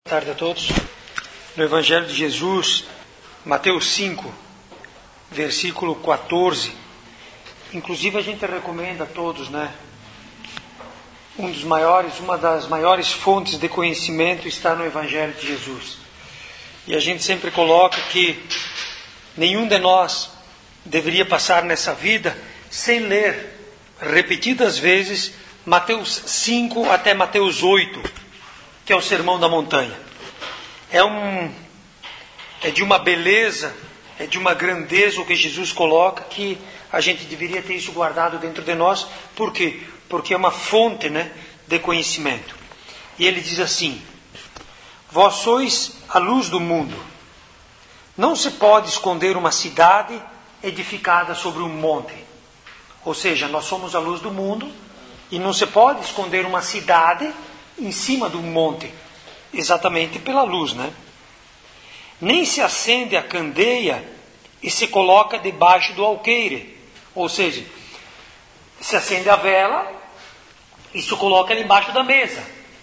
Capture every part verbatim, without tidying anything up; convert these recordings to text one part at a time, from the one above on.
Boa tarde a todos. No Evangelho de Jesus, Mateus cinco, versículo quatorze. Inclusive a gente recomenda a todos, né? Um dos maiores, uma das maiores fontes de conhecimento está no Evangelho de Jesus. E a gente sempre coloca que nenhum de nós deveria passar nessa vida sem ler repetidas vezes Mateus cinco até Mateus oito, que é o Sermão da Montanha. É, um, é de uma beleza, é de uma grandeza o que Jesus coloca, que a gente deveria ter isso guardado dentro de nós. Por quê? Porque é uma fonte, né, de conhecimento. E ele diz assim: vós sois a luz do mundo. Não se pode esconder uma cidade edificada sobre um monte. Ou seja, nós somos a luz do mundo e não se pode esconder uma cidade em cima de um monte, exatamente pela luz, né? Nem se acende a candeia e se coloca debaixo do alqueire. Ou seja, se acende a vela e se coloca embaixo da mesa.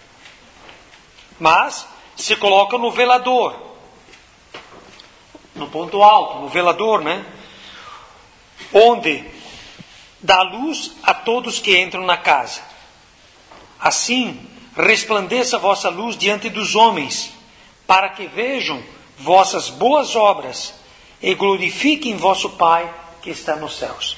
Mas se coloca no velador, no ponto alto, no velador, né? Onde dá luz a todos que entram na casa. Assim, resplandeça a vossa luz diante dos homens, para que vejam vossas boas obras e glorifiquem vosso Pai que está nos céus.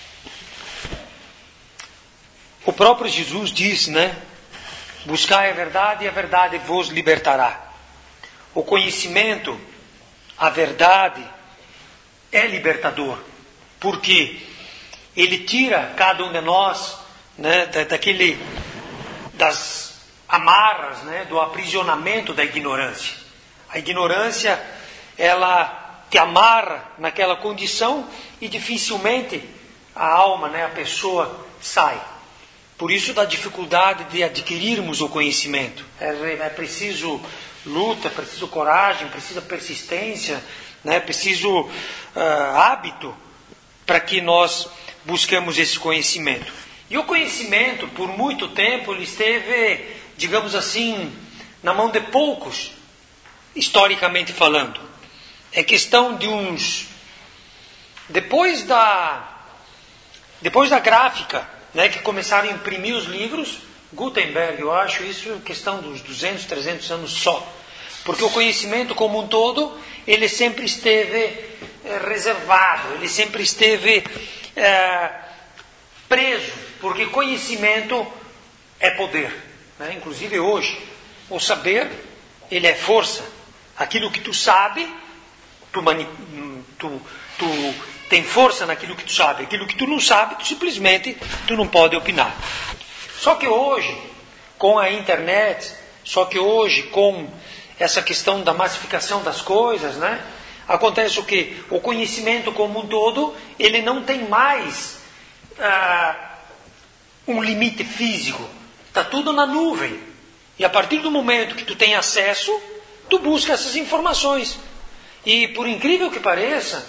O próprio Jesus diz, né? Buscai a verdade e a verdade vos libertará. O conhecimento, a verdade, é libertador, porque ele tira cada um de nós, né, da, daquele, das amarras, né, do aprisionamento da ignorância. A ignorância, ela te amarra naquela condição e dificilmente a alma, né, a pessoa sai. Por isso da dificuldade de adquirirmos o conhecimento. É, é preciso luta, é preciso coragem, precisa persistência, né, é preciso uh, hábito para que nós busquemos esse conhecimento. E o conhecimento, por muito tempo, ele esteve, digamos assim, na mão de poucos, historicamente falando. É questão de uns... Depois da, depois da gráfica, né, que começaram a imprimir os livros, Gutenberg, eu acho isso questão dos duzentos, trezentos anos só. Porque o conhecimento como um todo, ele sempre esteve é, reservado, ele sempre esteve é, preso, porque conhecimento é poder, né? Inclusive hoje, o saber, ele é força. Aquilo que tu sabe, tu, mani- tu, tu tem força naquilo que tu sabe. Aquilo que tu não sabe, tu simplesmente tu não pode opinar. Só que hoje, com a internet, só que hoje com essa questão da massificação das coisas, né? Acontece o quê? O conhecimento como um todo, ele não tem mais ah, um limite físico. Está tudo na nuvem. E a partir do momento que tu tem acesso, tu busca essas informações. E por incrível que pareça,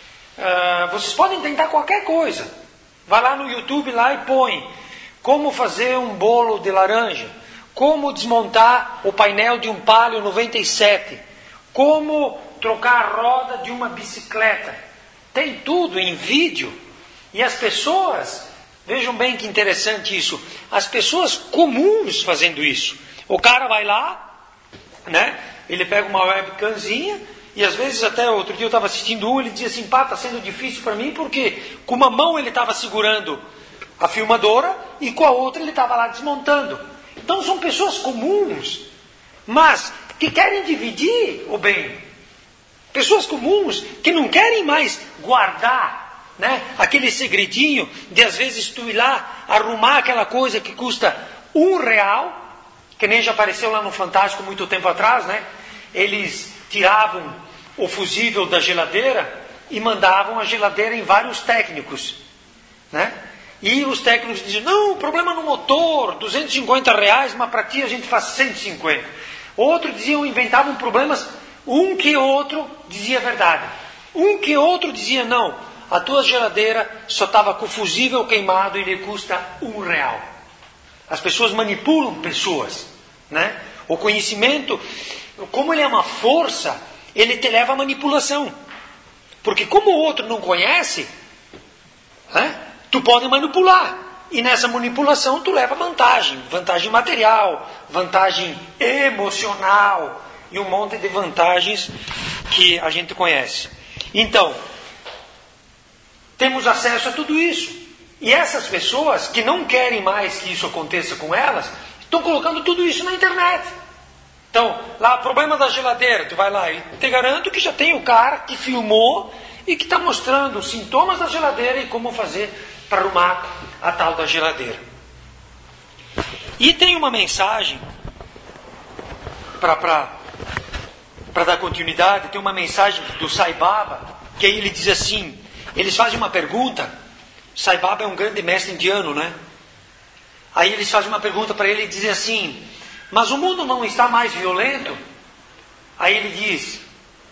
ah, vocês podem tentar qualquer coisa. Vai lá no YouTube lá e põe como fazer um bolo de laranja, como desmontar o painel de um Palio noventa e sete, como trocar a roda de uma bicicleta. Tem tudo em vídeo. E as pessoas, vejam bem que interessante isso, as pessoas comuns fazendo isso. O cara vai lá, né? Ele pega uma webcamzinha e às vezes até outro dia eu estava assistindo um, ele dizia assim, pá, está sendo difícil para mim porque com uma mão ele estava segurando a filmadora e com a outra ele estava lá desmontando. Então são pessoas comuns, mas que querem dividir o bem. Pessoas comuns que não querem mais guardar, né, aquele segredinho de às vezes tu ir lá arrumar aquela coisa que custa um real, que nem já apareceu lá no Fantástico muito tempo atrás, né? Eles tiravam o fusível da geladeira e mandavam a geladeira em vários técnicos, né? E os técnicos diziam, não, problema no motor, duzentos e cinquenta reais, mas para ti a gente faz cento e cinquenta. Outros diziam, inventavam problemas, um que outro dizia a verdade. Um que outro dizia, não, a tua geladeira só estava com o fusível queimado e lhe custa um real. As pessoas manipulam pessoas, né? O conhecimento, como ele é uma força, ele te leva à manipulação. Porque como o outro não conhece, né, tu pode manipular. E nessa manipulação tu leva vantagem. Vantagem material, vantagem emocional e um monte de vantagens que a gente conhece. Então, temos acesso a tudo isso. E essas pessoas que não querem mais que isso aconteça com elas, estão colocando tudo isso na internet. Então, lá, problema da geladeira, tu vai lá e te garanto que já tem o cara que filmou e que está mostrando os sintomas da geladeira e como fazer para arrumar a tal da geladeira. E tem uma mensagem, para dar continuidade, tem uma mensagem do Sai Baba, que aí ele diz assim, eles fazem uma pergunta, Sai Baba é um grande mestre indiano, né? Aí eles fazem uma pergunta para ele e dizem assim, mas o mundo não está mais violento? Aí ele diz,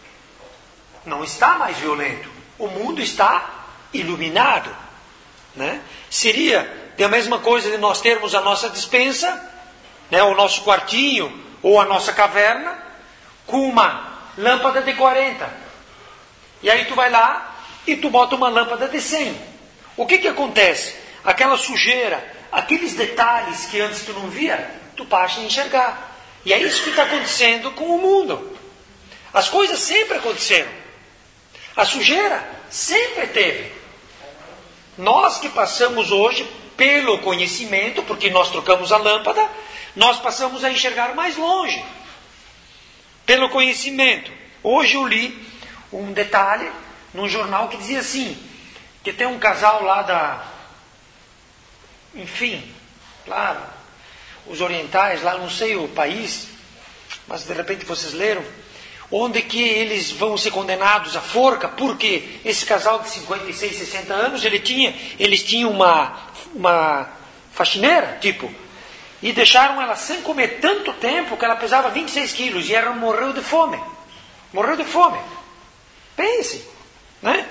não está mais violento, o mundo está iluminado, né? Seria a mesma coisa de nós termos a nossa despensa, né, o nosso quartinho ou a nossa caverna com uma lâmpada de quarenta. E aí tu vai lá e tu bota uma lâmpada de cem. O que que acontece? Aquela sujeira, aqueles detalhes que antes tu não via, tu passa a enxergar. E é isso que está acontecendo com o mundo. As coisas sempre aconteceram. A sujeira sempre teve. Nós que passamos hoje pelo conhecimento, porque nós trocamos a lâmpada, nós passamos a enxergar mais longe. Pelo conhecimento. Hoje eu li um detalhe num jornal que dizia assim, que tem um casal lá da... Enfim, lá, os orientais, lá não sei o país, mas de repente vocês leram, onde que eles vão ser condenados à forca, porque esse casal de cinquenta e seis, sessenta anos, ele tinha, eles tinham uma, uma faxineira, tipo, e deixaram ela sem comer tanto tempo que ela pesava vinte e seis quilos e ela morreu de fome. Morreu de fome. Pense, né?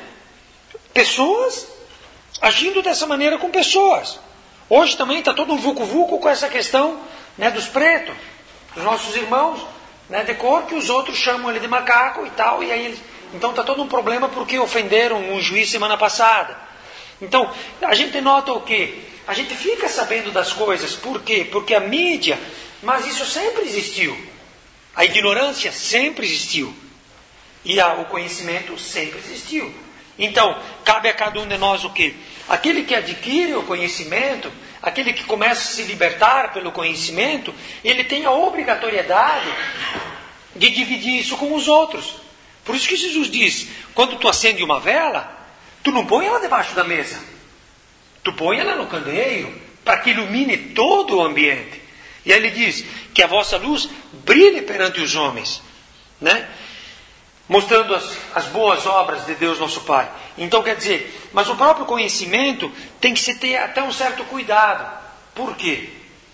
Pessoas agindo dessa maneira com pessoas. Hoje também está todo um vucu-vucu com essa questão, né, dos pretos, dos nossos irmãos, né, de cor, que os outros chamam ele de macaco e tal, e aí eles... Então está todo um problema porque ofenderam um juiz semana passada. Então, a gente nota o quê? A gente fica sabendo das coisas, por quê? Porque a mídia, mas isso sempre existiu. A ignorância sempre existiu. E a, o conhecimento sempre existiu. Então, cabe a cada um de nós o quê? Aquele que adquire o conhecimento, aquele que começa a se libertar pelo conhecimento, ele tem a obrigatoriedade de dividir isso com os outros. Por isso que Jesus diz, quando tu acende uma vela, tu não põe ela debaixo da mesa. Tu põe ela no candeeiro, para que ilumine todo o ambiente. E aí ele diz, que a vossa luz brilhe perante os homens, né? Mostrando as, as boas obras de Deus nosso Pai. Então quer dizer, mas o próprio conhecimento tem que se ter até um certo cuidado. Por quê?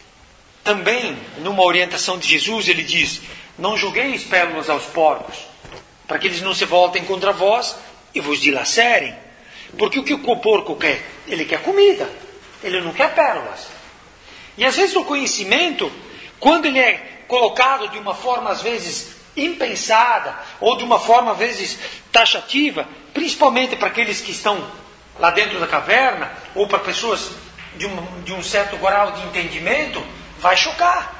Também, numa orientação de Jesus, ele diz, não julgueis pérolas aos porcos, para que eles não se voltem contra vós e vos dilacerem. Porque o que o porco quer? Ele quer comida, ele não quer pérolas. E às vezes o conhecimento, quando ele é colocado de uma forma às vezes impensada, ou de uma forma às vezes taxativa, principalmente para aqueles que estão lá dentro da caverna, ou para pessoas de um, de um certo grau de entendimento, vai chocar.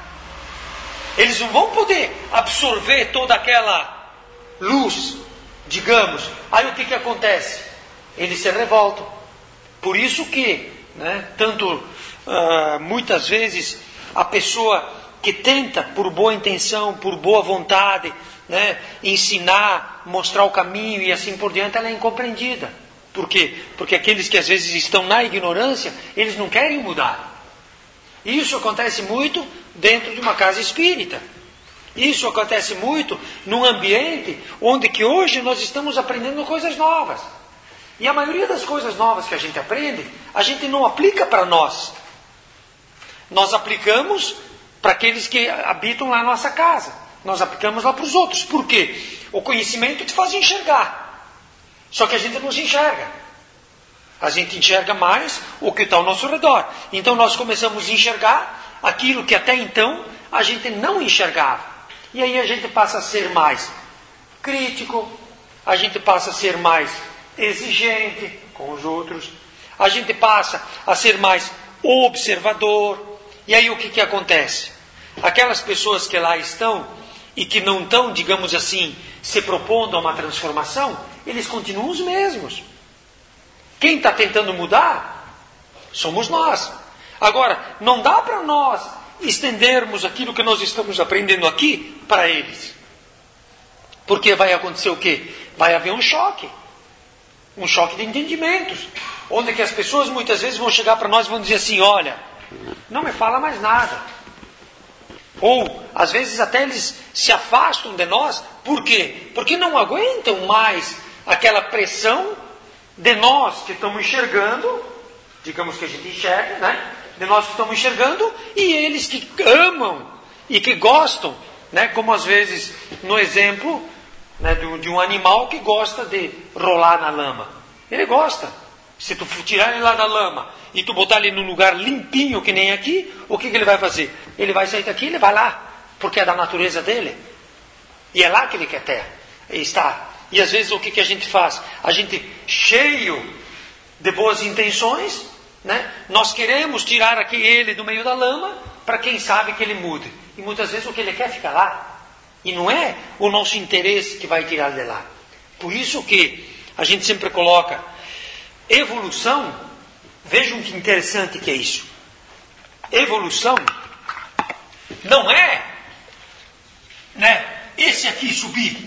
Eles não vão poder absorver toda aquela luz, digamos. Aí o que, que acontece? Eles se revoltam. Por isso que, né, tanto uh, muitas vezes a pessoa que tenta, por boa intenção, por boa vontade, né, ensinar, mostrar o caminho e assim por diante, ela é incompreendida. Por quê? Porque aqueles que às vezes estão na ignorância, eles não querem mudar. E isso acontece muito dentro de uma casa espírita. Isso acontece muito num ambiente onde que hoje nós estamos aprendendo coisas novas. E a maioria das coisas novas que a gente aprende, a gente não aplica para nós. Nós aplicamos para aqueles que habitam lá na nossa casa. Nós aplicamos lá para os outros. Por quê? O conhecimento te faz enxergar. Só que a gente não se enxerga. A gente enxerga mais o que está ao nosso redor. Então nós começamos a enxergar aquilo que até então a gente não enxergava. E aí a gente passa a ser mais crítico, a gente passa a ser mais exigente com os outros, a gente passa a ser mais observador. E aí o que, que acontece? Aquelas pessoas que lá estão e que não estão, digamos assim, se propondo a uma transformação, eles continuam os mesmos. Quem está tentando mudar somos nós. Agora, não dá para nós estendermos aquilo que nós estamos aprendendo aqui para eles. Porque vai acontecer o quê? Vai haver um choque. Um choque de entendimentos. Onde que as pessoas muitas vezes vão chegar para nós e vão dizer assim, olha, não me fala mais nada. Ou, às vezes até eles se afastam de nós. Por quê? Porque não aguentam mais aquela pressão de nós que estamos enxergando, digamos que a gente enxerga, né? De nós que estamos enxergando, e eles que amam e que gostam, né? Como às vezes no exemplo, né, de, de um animal que gosta de rolar na lama. Ele gosta. Se tu tirar ele lá da lama e tu botar ele num lugar limpinho que nem aqui, o que, que ele vai fazer? Ele vai sair daqui e ele vai lá, porque é da natureza dele. E é lá que ele quer ter, estar. E às vezes o que, que a gente faz? A gente, cheio de boas intenções, né? Nós queremos tirar aqui ele do meio da lama, para quem sabe que ele mude. E muitas vezes o que ele quer fica lá. E não é o nosso interesse que vai tirar de lá. Por isso que a gente sempre coloca evolução. Vejam que interessante que é isso. Evolução não é, né, esse aqui subir.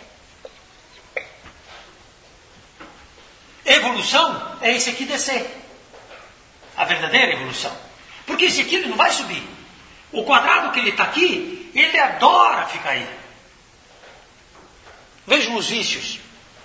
Evolução é esse aqui descer. A verdadeira evolução. Porque esse aqui ele não vai subir. O quadrado que ele está aqui, ele adora ficar aí. Vejam os vícios.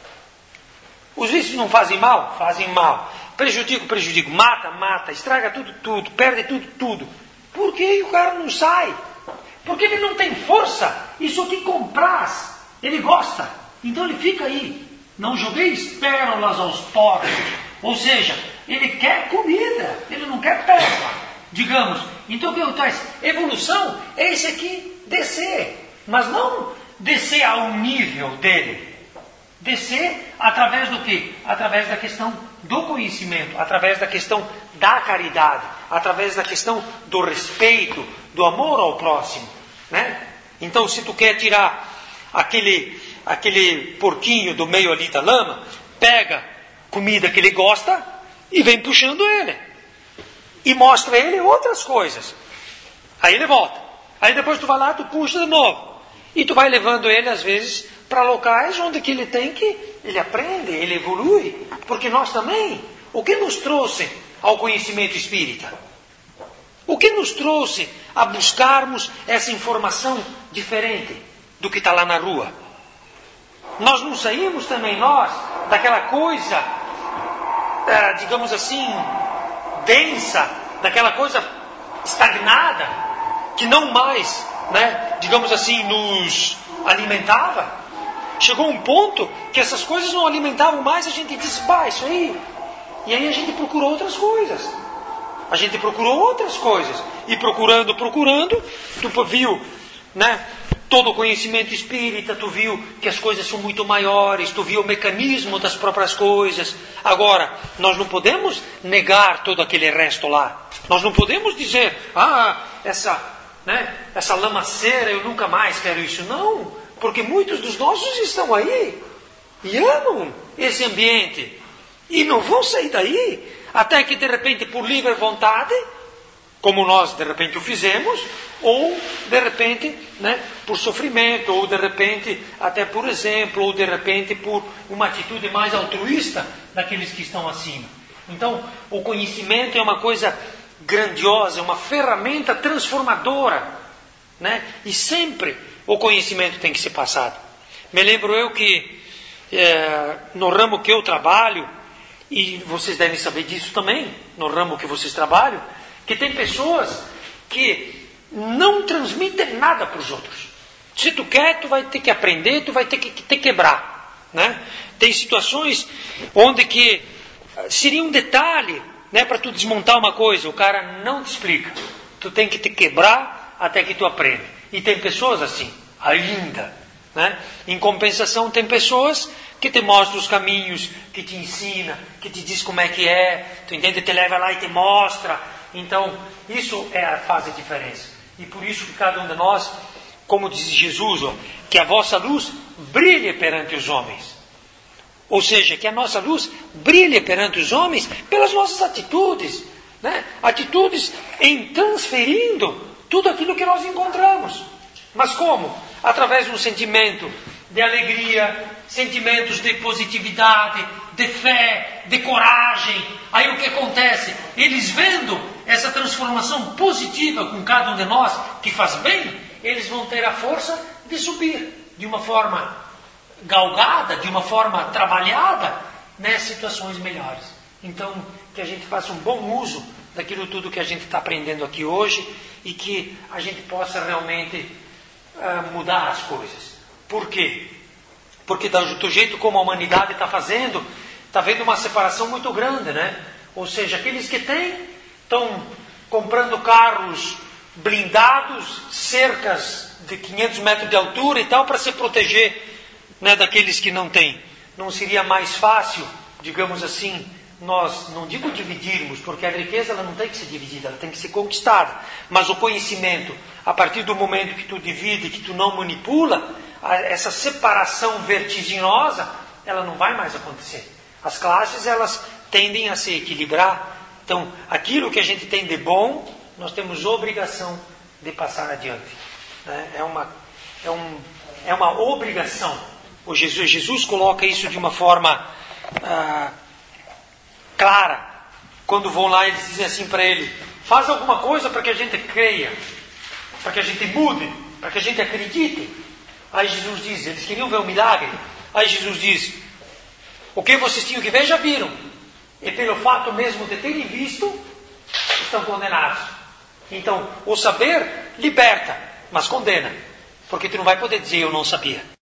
Os vícios não fazem mal? Fazem mal. Prejudica, prejudica. Mata, mata. Estraga tudo, tudo. Perde tudo, tudo. Por que o cara não sai? Porque ele não tem força. Isso aqui compraz. Ele gosta. Então ele fica aí. Não jogueis pérolas aos porcos. Ou seja, ele quer comida. Ele não quer pérola. Digamos. Então o que acontece? Evolução é esse aqui descer. Mas não descer ao nível dele. Descer através do quê? Através da questão do conhecimento, através da questão da caridade, através da questão do respeito, do amor ao próximo, né? Então, se tu quer tirar aquele, aquele porquinho do meio ali da lama, pega comida que ele gosta e vem puxando ele. E mostra ele outras coisas. Aí ele volta. Aí depois tu vai lá, tu puxa de novo. E tu vai levando ele, às vezes, para locais onde que ele tem que, ele aprende, ele evolui. Porque nós também, o que nos trouxe ao conhecimento espírita? O que nos trouxe a buscarmos essa informação diferente do que está lá na rua? Nós não saímos também, nós, daquela coisa, é, digamos assim, densa, daquela coisa estagnada, que não mais, né, digamos assim, nos alimentava. Chegou um ponto que essas coisas não alimentavam mais, a gente disse, bah, isso aí. E aí a gente procurou outras coisas. A gente procurou outras coisas. E procurando, procurando, tu viu, né, todo o conhecimento espírita, tu viu que as coisas são muito maiores, tu viu o mecanismo das próprias coisas. Agora, nós não podemos negar todo aquele resto lá. Nós não podemos dizer, ah, essa, né, essa lamaceira, eu nunca mais quero isso. Não. Porque muitos dos nossos estão aí e amam esse ambiente. E não vão sair daí até que de repente por livre vontade, como nós de repente o fizemos, ou de repente, né, por sofrimento, ou de repente até por exemplo, ou de repente por uma atitude mais altruísta daqueles que estão acima. Então o conhecimento é uma coisa grandiosa, é uma ferramenta transformadora, né? E sempre o conhecimento tem que ser passado. Me lembro eu que é, no ramo que eu trabalho, e vocês devem saber disso também, no ramo que vocês trabalham, que tem pessoas que não transmitem nada para os outros. Se tu quer, tu vai ter que aprender, tu vai ter que te quebrar, né? Tem situações onde que seria um detalhe, né, para tu desmontar uma coisa, o cara não te explica. Tu tem que te quebrar até que tu aprenda. E tem pessoas assim. ainda. Né? Em compensação, tem pessoas que te mostram os caminhos, que te ensina, que te diz como é que é, tu entende? Te leva lá e te mostra. Então, isso é a faz a diferença. E por isso que cada um de nós, como diz Jesus, ó, que a vossa luz brilhe perante os homens. Ou seja, que a nossa luz brilhe perante os homens pelas nossas atitudes. Né? Atitudes em transferindo tudo aquilo que nós encontramos. Mas como? Através de um sentimento de alegria, sentimentos de positividade, de fé, de coragem. Aí o que acontece? Eles vendo essa transformação positiva com cada um de nós, que faz bem, eles vão ter a força de subir de uma forma galgada, de uma forma trabalhada, nas situações melhores. Então, que a gente faça um bom uso daquilo tudo que a gente está aprendendo aqui hoje e que a gente possa realmente uh, mudar as coisas. Por quê? Porque do jeito como a humanidade está fazendo, está havendo uma separação muito grande, né? Ou seja, aqueles que têm estão comprando carros blindados, cercas de quinhentos metros de altura e tal, para se proteger, né, daqueles que não têm. Não seria mais fácil, digamos assim, nós, não digo dividirmos, porque a riqueza ela não tem que ser dividida, ela tem que ser conquistada. Mas o conhecimento, a partir do momento que tu divide, que tu não manipula, essa separação vertiginosa, ela não vai mais acontecer. As classes, elas tendem a se equilibrar. Então, aquilo que a gente tem de bom, nós temos obrigação de passar adiante. É uma, é um, é uma obrigação. O Jesus, Jesus coloca isso de uma forma ah, clara. Quando vão lá, eles dizem assim para ele: faz alguma coisa para que a gente creia, para que a gente mude, para que a gente acredite. Aí Jesus diz, eles queriam ver um milagre. Aí Jesus diz: o que vocês tinham que ver já viram, e pelo fato mesmo de terem visto, estão condenados. Então, o saber liberta, mas condena, porque tu não vai poder dizer eu não sabia.